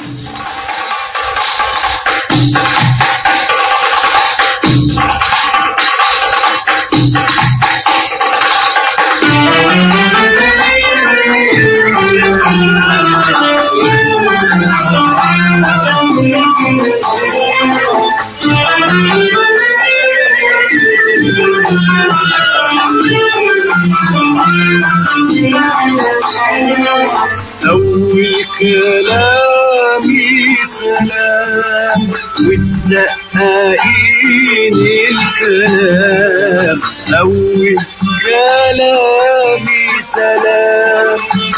أول كلامي سلام وتزققين الكلام، أول كلامي سلام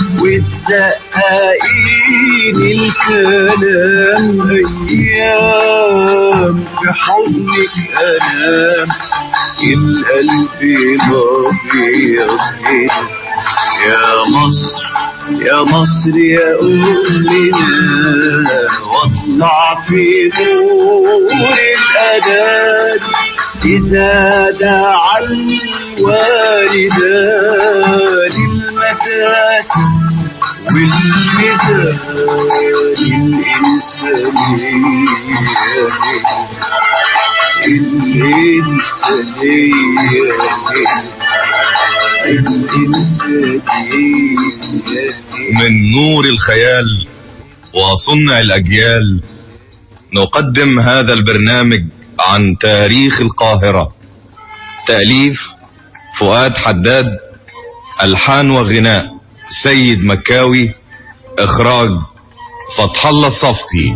وتزققين الكلام، أيام في حضنك أنام القلب مبيض يا مصر يا مصر يا أمنا، واطلع في نور الأذان إذا دعا الوالدان المتاسم والميزان من نور الخيال وصنع الأجيال نقدم هذا البرنامج عن تاريخ القاهرة. تأليف فؤاد حداد، ألحان وغناء سيد مكاوي، إخراج فتح الله الصفتي.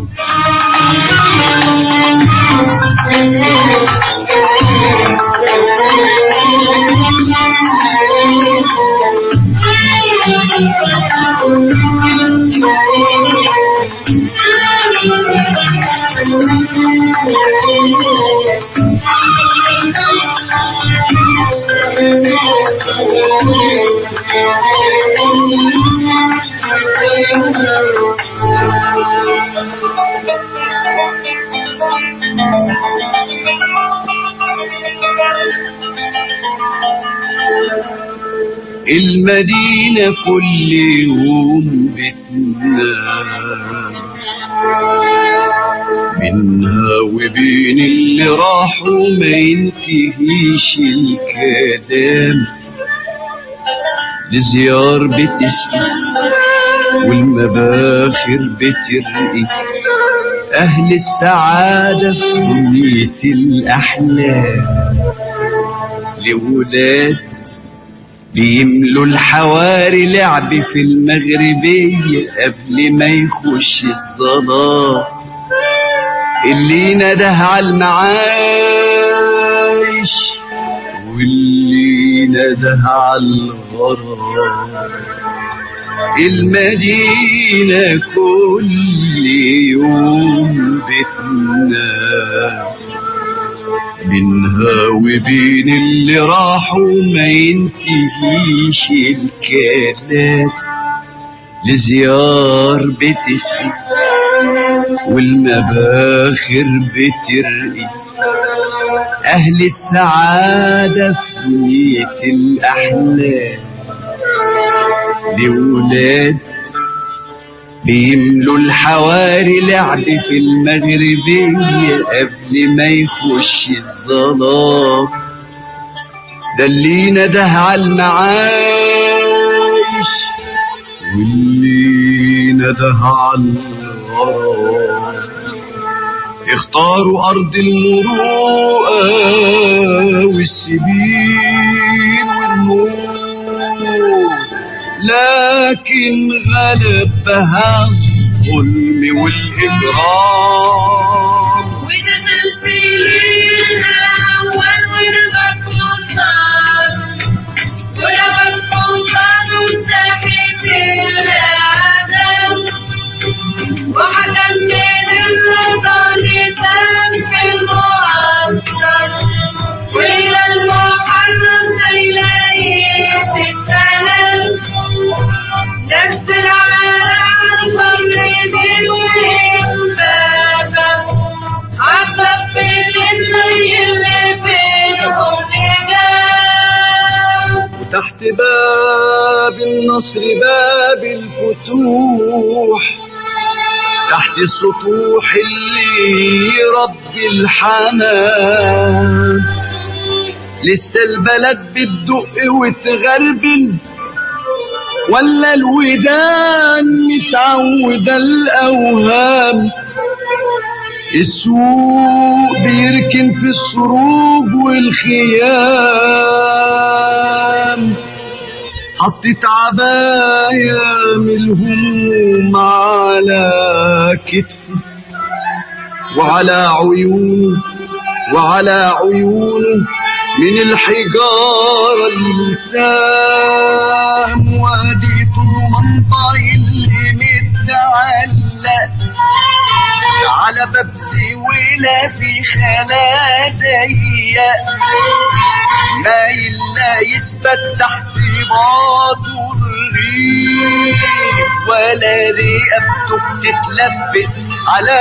المدينة كل يوم بتنام، منها وبين اللي راحوا ما ينتهيش الكلام، لزيار بتسقي والمباخر بترقي أهل السعادة في دنيا الأحلام، لولاد بيملوا الحواري لعب في المغربية قبل ما يخش الصلاة، اللي نده على المعايش واللي نده على الغرام. المدينة كل يوم بتنام، منها وبين اللي راحوا ما ينتهيش الكلام، لزيار بتسقي والمباخر بترقي أهل السعادة في دنيا الأحلام، لولاد بيملوا الحواري لعب في المغربية قبل ما يخش الظلام، ده اللي نده على المعايش واللي نده على الغرام. اختاروا أرض المروءة والسبيل والنور، لكن غلبها الظلم والإجرام، ودخلت ليها أول وربك سلطان، وربك سلطان وساحت الأعدام، وحكم من الرضا لسمح المعسكر، وإلى المحرم ما يلاقيش الكلام، دست العمارة عالبر من وإنبابة عالصفة المي اللي بينهم لجام، وتحت باب النصر باب الفتوح تحت السطوح اللي ربي الحمام. لسه البلد بتدق وتغربل ولا الودان متعودة الأوهام؟ السوق بيركن في السروج والخيام، حطت عباية من الهموم على كتفه وعلى عيونه من الحجارة التام. وادي طرمنطاي اللي متعلق على باب زويلة في خلا ضيق، ما إلا يثبت تحت باطه الريح ولا رقبته بتتلفت على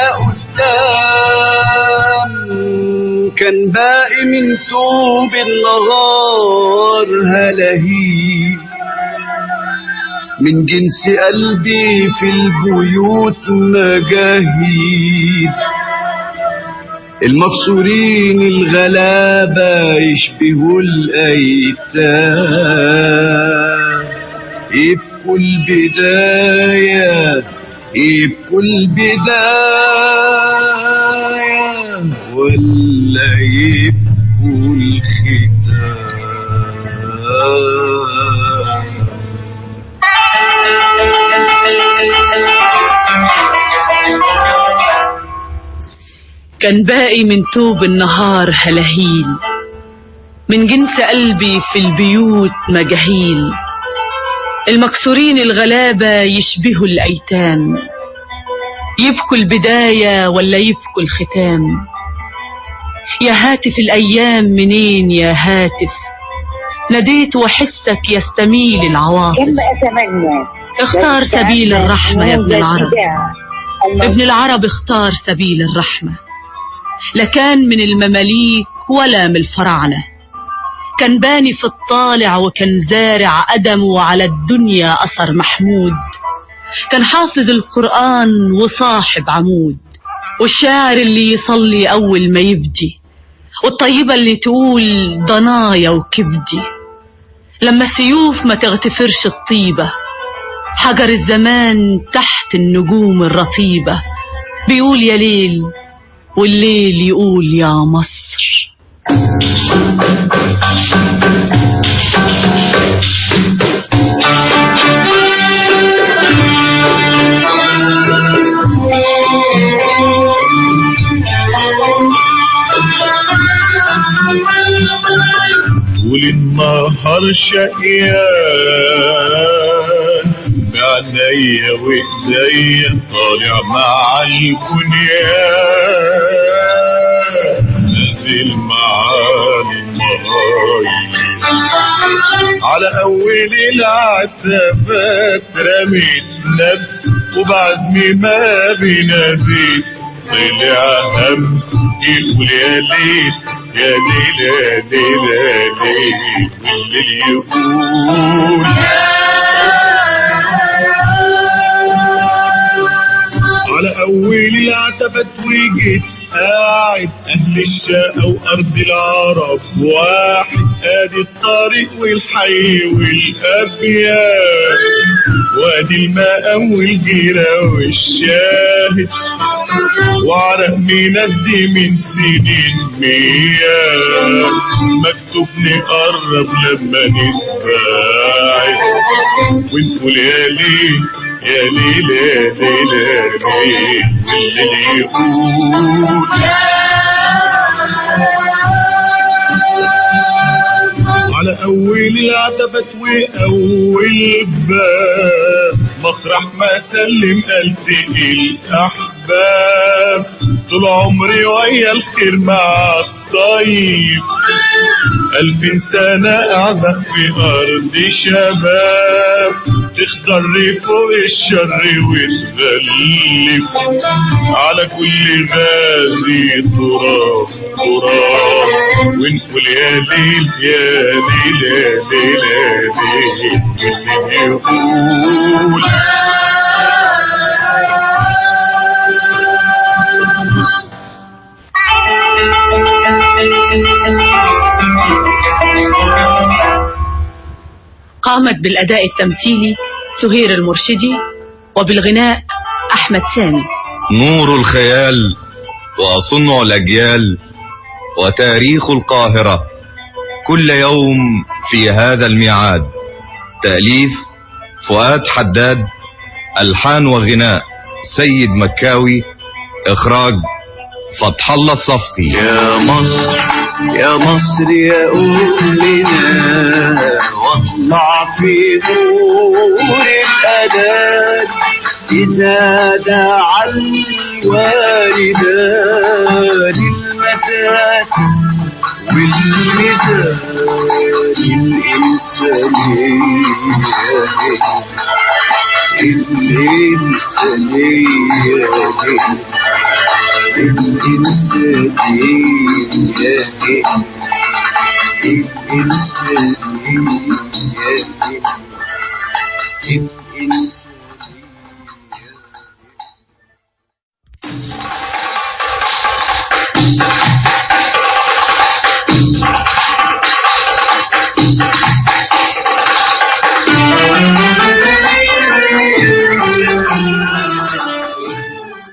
قدام. كان باقي من طوب النهار هلاهيل من جنس قلبي في البيوت مجاهيل. المكسورين الغلابة يشبهوا الأيتام، يبكوا البداية ولا يبكوا الختام. كان باقي من توب النهار هلاهيل من جنس قلبي في البيوت مجاهيل. المكسورين الغلابة يشبهوا الأيتام، يبكوا البداية ولا يبكوا الختام. يا هاتف الأيام منين يا هاتف، ناديت وحسك يستميل العواطف. اختار سبيل الرحمة يا ابن العرب، ابن العرب اختار سبيل الرحمة. لا كان من المماليك ولا من الفراعنة، كان باني في الطالع وكان زارع قدمه على الدنيا أثر محمود. كان حافظ القرآن وصاحب عمود، والشاعر اللي يصلي أول ما يبدي، والطيبة اللي تقول ضنايا وكبدي. لما السيوف ما تغتفرش الطيبة، حجر الزمان تحت النجوم الرطيبة بيقول يا ليل، والليل يقول يا مصر. طول النهار شقيان بعينيا وايديا طالع مع البنيان، نازل معاني المرايل على اول العتبات، رميت نفسي وبعزمي ما بناديت، طلع همس يقول يا ليل يا ليل يا ليل يا ليل، والليل يقول على اول العتبة وجيت قاعد اهل الشقة وارض العرب واحد، ادي الطريق والحي والابيات، وادي المقام والجيرة والشاهد، وعرق مندي من سنين مياه، مكتوب نقرب لما نتباعد، ونقول يا ليل يا ليل يا ليل يا ليل، والليل يقول على اول العتبة واول باب، مطرح ما سلم التقي الاحباب، طول عمري ويا الخير مع الطيب، 1000 سنة اعزق في ارض شباب، تخضر فوق الشر وتغلب على كل غازي تراب تراب، ونقول يا ليل يا ليل يا ليل يا ليل، والليل يقول قامت بالأداء التمثيلي سهير المرشدي، وبالغناء أحمد سامي. نور الخيال وصنع الأجيال وتاريخ القاهرة، كل يوم في هذا الميعاد. تأليف فؤاد حداد، ألحان وغناء سيد مكاوي، إخراج فتح الله الصفتي. يا مصر يا مصر يا أمنا، واطلع في نور الأذان إذا دعا الوالدان المتاسم والميزان الإنسانية